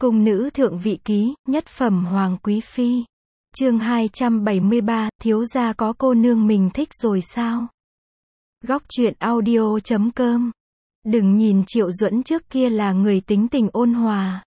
Cung nữ thượng vị ký, nhất phẩm hoàng quý phi. Chương 273, thiếu gia có cô nương mình thích rồi sao? Góc truyện audio.com. Đừng nhìn Triệu Duẫn trước kia là người tính tình ôn hòa.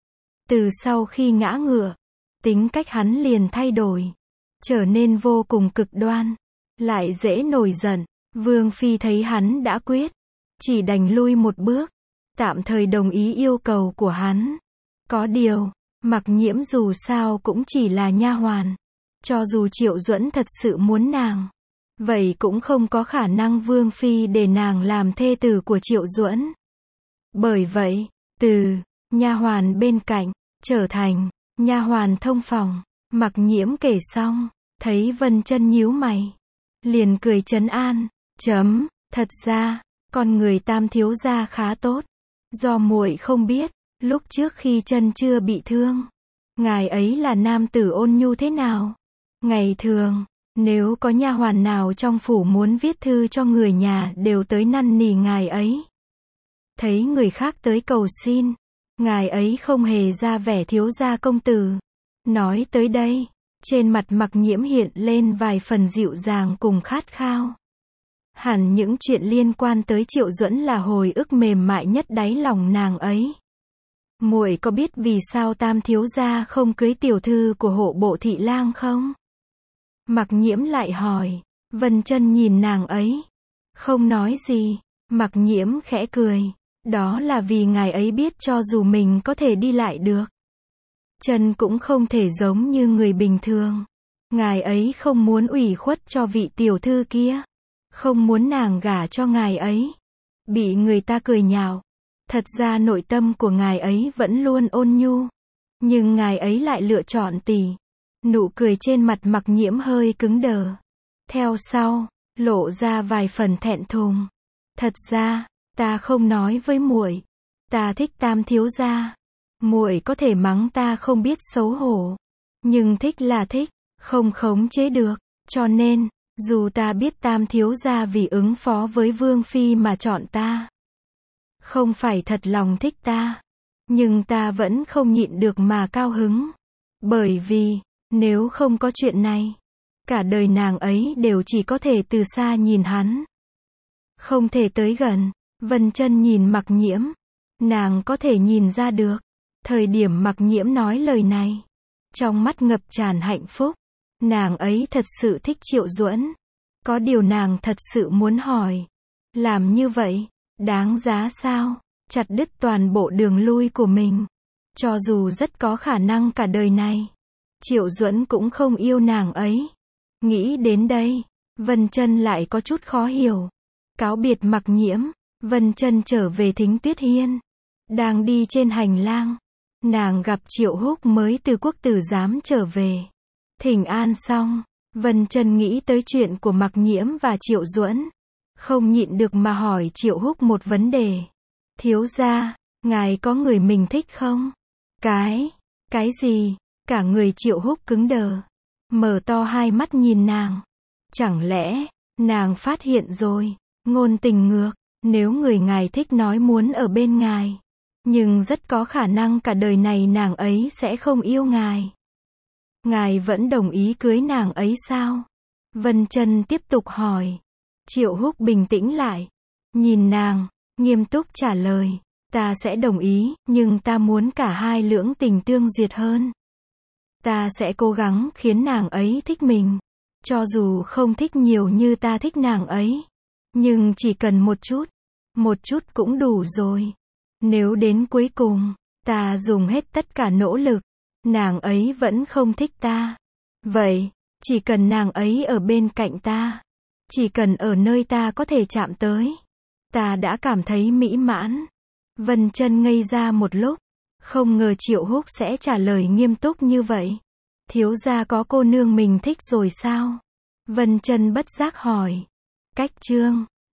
Từ sau khi ngã ngựa, tính cách hắn liền thay đổi, trở nên vô cùng cực đoan, lại dễ nổi giận. Vương phi thấy hắn đã quyết, chỉ đành lui một bước, tạm thời đồng ý yêu cầu của hắn. Có điều, Mặc Nhiễm dù sao cũng chỉ là nha hoàn, cho dù Triệu Duẫn thật sự muốn nàng, vậy cũng không có khả năng Vương phi để nàng làm thê tử của Triệu Duẫn. Bởi vậy, từ nha hoàn bên cạnh trở thành nha hoàn thông phòng. Mặc Nhiễm kể xong, thấy Vân Chân nhíu mày, liền cười trấn an, thật ra, con người Tam thiếu gia khá tốt, do muội không biết, lúc trước khi Chân chưa bị thương, ngài ấy là nam tử ôn nhu thế nào. Ngày thường, nếu có nha hoàn nào trong phủ muốn viết thư cho người nhà đều tới năn nỉ ngài ấy. Thấy người khác tới cầu xin, ngài ấy không hề ra vẻ thiếu gia công tử. Nói tới đây, trên mặt Mặc Nhiễm hiện lên vài phần dịu dàng cùng khát khao. Hẳn những chuyện liên quan tới Triệu Duẫn là hồi ức mềm mại nhất đáy lòng nàng ấy. Muội có biết vì sao Tam thiếu gia không cưới tiểu thư của hộ bộ thị lang không? Mặc Nhiễm lại hỏi. Vân Chân nhìn nàng ấy, không nói gì. Mặc Nhiễm khẽ cười, đó là vì ngài ấy biết cho dù mình có thể đi lại được, Chân cũng không thể giống như người bình thường. Ngài ấy không muốn ủy khuất cho vị tiểu thư kia, không muốn nàng gả cho ngài ấy, bị người ta cười nhạo. Thật ra nội tâm của ngài ấy vẫn luôn ôn nhu, nhưng ngài ấy lại lựa chọn tỉ. Nụ cười trên mặt Mặc Nhiễm hơi cứng đờ, theo sau lộ ra vài phần thẹn thùng. Thật ra, ta không nói với muội, ta thích Tam thiếu gia. Muội có thể mắng ta không biết xấu hổ, nhưng thích là thích, không khống chế được. Cho nên, dù ta biết Tam thiếu gia vì ứng phó với Vương phi mà chọn ta, không phải thật lòng thích ta, nhưng ta vẫn không nhịn được mà cao hứng. Bởi vì, nếu không có chuyện này, cả đời nàng ấy đều chỉ có thể từ xa nhìn hắn, không thể tới gần. Vân Chân nhìn Mặc Nhiễm, nàng có thể nhìn ra được, thời điểm Mặc Nhiễm nói lời này, trong mắt ngập tràn hạnh phúc. Nàng ấy thật sự thích Triệu Duẫn. Có điều nàng thật sự muốn hỏi, làm như vậy, đáng giá sao? Chặt đứt toàn bộ đường lui của mình. Cho dù rất có khả năng cả đời này, Triệu Duẫn cũng không yêu nàng ấy. Nghĩ đến đây, Vân Chân lại có chút khó hiểu. Cáo biệt Mặc Nhiễm, Vân Chân trở về Thính Tuyết Hiên. Đang đi trên hành lang, nàng gặp Triệu Húc mới từ Quốc tử giám trở về. Thỉnh an xong, Vân Chân nghĩ tới chuyện của Mặc Nhiễm và Triệu Duẫn, không nhịn được mà hỏi Triệu Húc một vấn đề. Thiếu gia, ngài có người mình thích không? Cái gì? Cả người Triệu Húc cứng đờ, mở to hai mắt nhìn nàng. Chẳng lẽ, nàng phát hiện rồi, ngôn tình ngược, nếu người ngài thích nói muốn ở bên ngài, nhưng rất có khả năng cả đời này nàng ấy sẽ không yêu ngài. Ngài vẫn đồng ý cưới nàng ấy sao? Vân Chân tiếp tục hỏi. Triệu Húc bình tĩnh lại, nhìn nàng, nghiêm túc trả lời. Ta sẽ đồng ý, nhưng ta muốn cả hai lưỡng tình tương duyệt hơn. Ta sẽ cố gắng khiến nàng ấy thích mình, cho dù không thích nhiều như ta thích nàng ấy, nhưng chỉ cần một chút cũng đủ rồi. Nếu đến cuối cùng, ta dùng hết tất cả nỗ lực, nàng ấy vẫn không thích ta, vậy, chỉ cần nàng ấy ở bên cạnh ta, chỉ cần ở nơi ta có thể chạm tới, ta đã cảm thấy mỹ mãn. Vân Chân ngây ra một lúc, không ngờ Triệu Húc sẽ trả lời nghiêm túc như vậy. Thiếu gia có cô nương mình thích rồi sao? Vân Chân bất giác hỏi. Cách chương